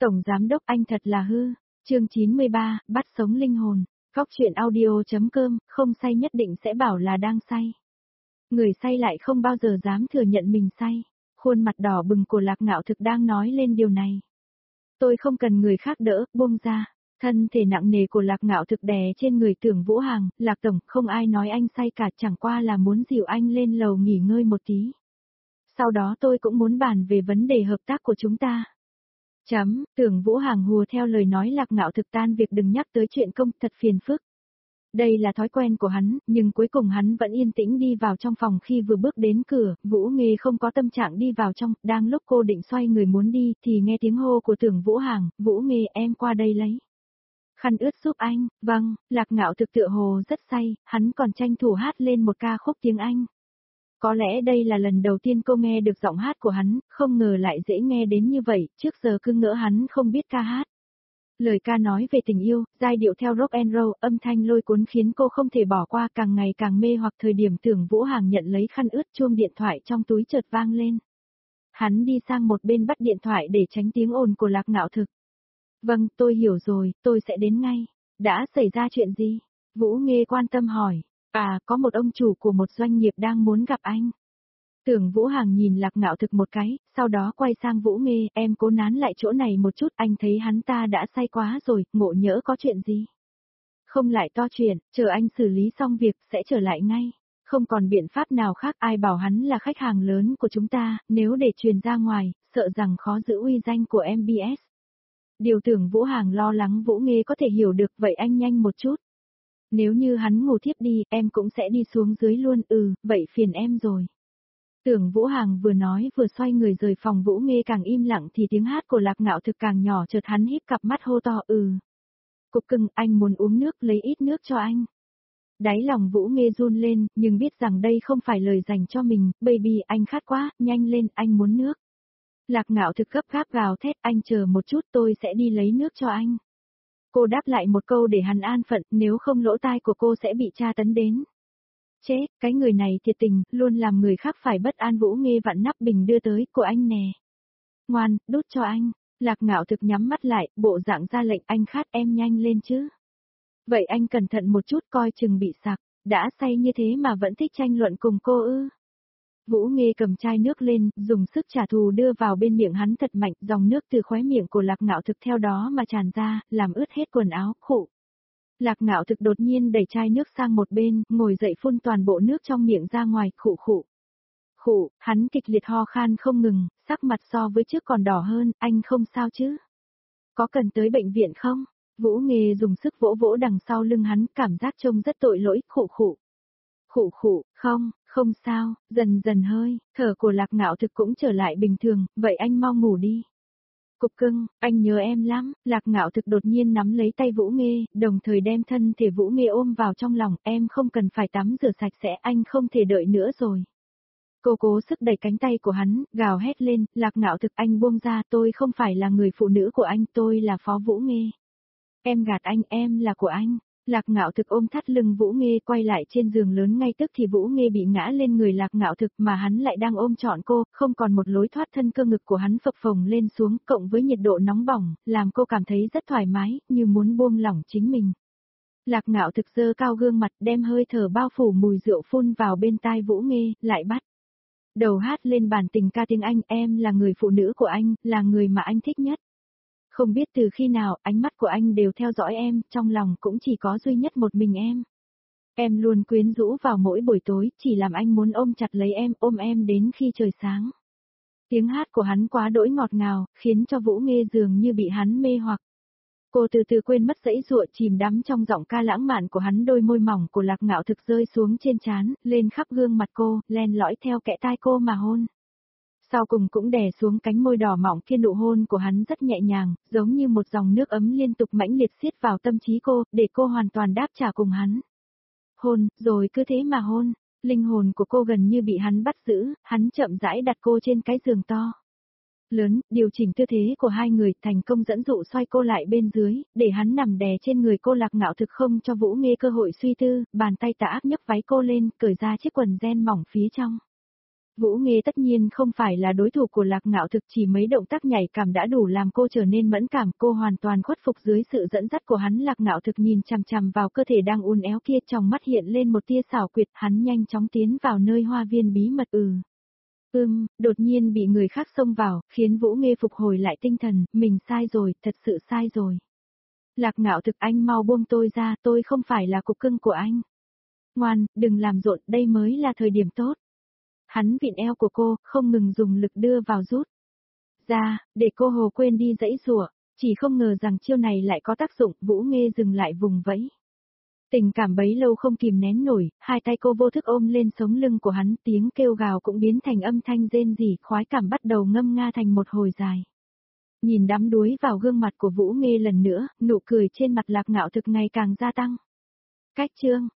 Tổng giám đốc anh thật là hư. Chương 93, bắt sống linh hồn. Góc truyện audio.com, không say nhất định sẽ bảo là đang say. Người say lại không bao giờ dám thừa nhận mình say. Khuôn mặt đỏ bừng của Lạc Ngạo Thực đang nói lên điều này. Tôi không cần người khác đỡ, buông ra. Thân thể nặng nề của Lạc Ngạo Thực đè trên người Tưởng Vũ Hằng, Lạc Tổng, không ai nói anh say cả, chẳng qua là muốn dìu anh lên lầu nghỉ ngơi một tí. Sau đó tôi cũng muốn bàn về vấn đề hợp tác của chúng ta. Tưởng Vũ Hằng hùa theo lời nói Lạc Ngạo Thực tan việc đừng nhắc tới chuyện công, thật phiền phức. Đây là thói quen của hắn, nhưng cuối cùng hắn vẫn yên tĩnh đi vào trong phòng. Khi vừa bước đến cửa, Vũ Nghê không có tâm trạng đi vào trong, đang lúc cô định xoay người muốn đi, thì nghe tiếng hô của Tưởng Vũ Hằng, Vũ Nghê em qua đây lấy khăn ướt giúp anh. Vâng, Lạc Ngạo Thực tựa hồ rất say, hắn còn tranh thủ hát lên một ca khúc tiếng Anh. Có lẽ đây là lần đầu tiên cô nghe được giọng hát của hắn, không ngờ lại dễ nghe đến như vậy, trước giờ cứ ngỡ hắn không biết ca hát. Lời ca nói về tình yêu, giai điệu theo rock and roll, âm thanh lôi cuốn khiến cô không thể bỏ qua, càng ngày càng mê hoặc. Thời điểm Tưởng Vũ Hằng nhận lấy khăn ướt, chuông điện thoại trong túi chợt vang lên. Hắn đi sang một bên bắt điện thoại để tránh tiếng ồn của Lạc Ngạo Thực. Vâng, tôi hiểu rồi, tôi sẽ đến ngay. Đã xảy ra chuyện gì? Vũ Nghê quan tâm hỏi. À, có một ông chủ của một doanh nghiệp đang muốn gặp anh. Tưởng Vũ Hằng nhìn Lạc Ngạo Thực một cái, sau đó quay sang Vũ Nghê, em cố nán lại chỗ này một chút, anh thấy hắn ta đã say quá rồi, ngộ nhỡ có chuyện gì. Không lại to chuyện, chờ anh xử lý xong việc sẽ trở lại ngay. Không còn biện pháp nào khác, ai bảo hắn là khách hàng lớn của chúng ta, nếu để truyền ra ngoài, sợ rằng khó giữ uy danh của MBS. Điều Tưởng Vũ Hằng lo lắng Vũ Nghê có thể hiểu được, vậy anh nhanh một chút. Nếu như hắn ngủ thiếp đi, em cũng sẽ đi xuống dưới luôn, vậy phiền em rồi. Tưởng Vũ Hằng vừa nói vừa xoay người rời phòng. Vũ Nghê càng im lặng thì tiếng hát của Lạc Ngạo Thực càng nhỏ, chợt hắn híp cặp mắt hô to Cục cưng, anh muốn uống nước, lấy ít nước cho anh. Đáy lòng Vũ Nghê run lên, nhưng biết rằng đây không phải lời dành cho mình, baby anh khát quá, nhanh lên, anh muốn nước. Lạc Ngạo Thực gấp gáp gào thét, anh chờ một chút tôi sẽ đi lấy nước cho anh. Cô đáp lại một câu để hắn an phận, nếu không lỗ tai của cô sẽ bị tra tấn đến. Chết, cái người này thiệt tình, luôn làm người khác phải bất an. Vũ Nghê vặn nắp bình đưa tới, của anh nè. Ngoan, đút cho anh. Lạc Ngạo Thực nhắm mắt lại, bộ dạng ra lệnh, anh khát em nhanh lên chứ. Vậy anh cẩn thận một chút, coi chừng bị sặc, đã say như thế mà vẫn thích tranh luận cùng cô ư. Vũ Nghê cầm chai nước lên, dùng sức trả thù đưa vào bên miệng hắn thật mạnh, dòng nước từ khóe miệng của Lạc Ngạo Thực theo đó mà tràn ra, làm ướt hết quần áo, khụ. Lạc Ngạo Thực đột nhiên đẩy chai nước sang một bên, ngồi dậy phun toàn bộ nước trong miệng ra ngoài, khụ khụ. Khụ, hắn kịch liệt ho khan không ngừng, sắc mặt so với trước còn đỏ hơn, anh không sao chứ? Có cần tới bệnh viện không? Vũ Nghê dùng sức vỗ vỗ đằng sau lưng hắn, cảm giác trông rất tội lỗi, khụ khụ. Khụ khụ, không sao, dần dần hơi, thở của Lạc Ngạo Thực cũng trở lại bình thường, vậy anh mau ngủ đi. Cục cưng, anh nhớ em lắm. Lạc Ngạo Thực đột nhiên nắm lấy tay Vũ Nghê, đồng thời đem thân thể Vũ Nghê ôm vào trong lòng, em không cần phải tắm rửa sạch sẽ, anh không thể đợi nữa rồi. Cô cố sức đẩy cánh tay của hắn, gào hét lên, Lạc Ngạo Thực anh buông ra, tôi không phải là người phụ nữ của anh, tôi là Phó Vũ Nghê. Em gạt anh, em là của anh. Lạc Ngạo Thực ôm thắt lưng Vũ Nghê quay lại trên giường lớn, ngay tức thì Vũ Nghê bị ngã lên người Lạc Ngạo Thực mà hắn lại đang ôm trọn cô, không còn một lối thoát thân, cơ ngực của hắn phập phồng lên xuống, cộng với nhiệt độ nóng bỏng, làm cô cảm thấy rất thoải mái, như muốn buông lỏng chính mình. Lạc Ngạo Thực giơ cao gương mặt, đem hơi thở bao phủ mùi rượu phun vào bên tai Vũ Nghê, lại bắt đầu hát lên bản tình ca tiếng Anh, em là người phụ nữ của anh, là người mà anh thích nhất. Không biết từ khi nào, ánh mắt của anh đều theo dõi em, trong lòng cũng chỉ có duy nhất một mình em. Em luôn quyến rũ vào mỗi buổi tối, chỉ làm anh muốn ôm chặt lấy em, ôm em đến khi trời sáng. Tiếng hát của hắn quá đỗi ngọt ngào, khiến cho Vũ Nghê dường như bị hắn mê hoặc. Cô từ từ quên mất giãy giụa, chìm đắm trong giọng ca lãng mạn của hắn, đôi môi mỏng của Lạc Ngạo Thực rơi xuống trên trán, lên khắp gương mặt cô, len lỏi theo kẽ tai cô mà hôn. Sau cùng cũng đè xuống cánh môi đỏ mọng kia, nụ hôn của hắn rất nhẹ nhàng, giống như một dòng nước ấm liên tục mãnh liệt xiết vào tâm trí cô, để cô hoàn toàn đáp trả cùng hắn. Hôn, rồi cứ thế mà hôn, linh hồn của cô gần như bị hắn bắt giữ, hắn chậm rãi đặt cô trên cái giường to lớn, điều chỉnh tư thế của hai người, thành công dẫn dụ xoay cô lại bên dưới, để hắn nằm đè trên người cô. Lạc Ngạo Thực không cho Vũ Nghê cơ hội suy tư, bàn tay tà ác nhấc váy cô lên, cởi ra chiếc quần ren mỏng phía trong. Vũ Nghê tất nhiên không phải là đối thủ của Lạc Ngạo Thực, chỉ mấy động tác nhảy cảm đã đủ làm cô trở nên mẫn cảm, cô hoàn toàn khuất phục dưới sự dẫn dắt của hắn. Lạc Ngạo Thực nhìn chằm chằm vào cơ thể đang uốn éo kia, trong mắt hiện lên một tia xảo quyệt, hắn nhanh chóng tiến vào nơi hoa viên bí mật. Đột nhiên bị người khác xông vào, khiến Vũ Nghê phục hồi lại tinh thần, mình sai rồi, thật sự sai rồi. Lạc Ngạo Thực, anh mau buông tôi ra, tôi không phải là cục cưng của anh. Ngoan, đừng làm rộn, đây mới là thời điểm tốt. Hắn vịn eo của cô, không ngừng dùng lực đưa vào rút ra, để cô hồ quên đi dãy giụa, chỉ không ngờ rằng chiêu này lại có tác dụng. Vũ Nghê dừng lại vùng vẫy. Tình cảm bấy lâu không kìm nén nổi, hai tay cô vô thức ôm lên sống lưng của hắn, tiếng kêu gào cũng biến thành âm thanh rên rỉ, khoái cảm bắt đầu ngâm nga thành một hồi dài. Nhìn đắm đuối vào gương mặt của Vũ Nghê lần nữa, nụ cười trên mặt Lạc Ngạo Thực ngày càng gia tăng. Cách chương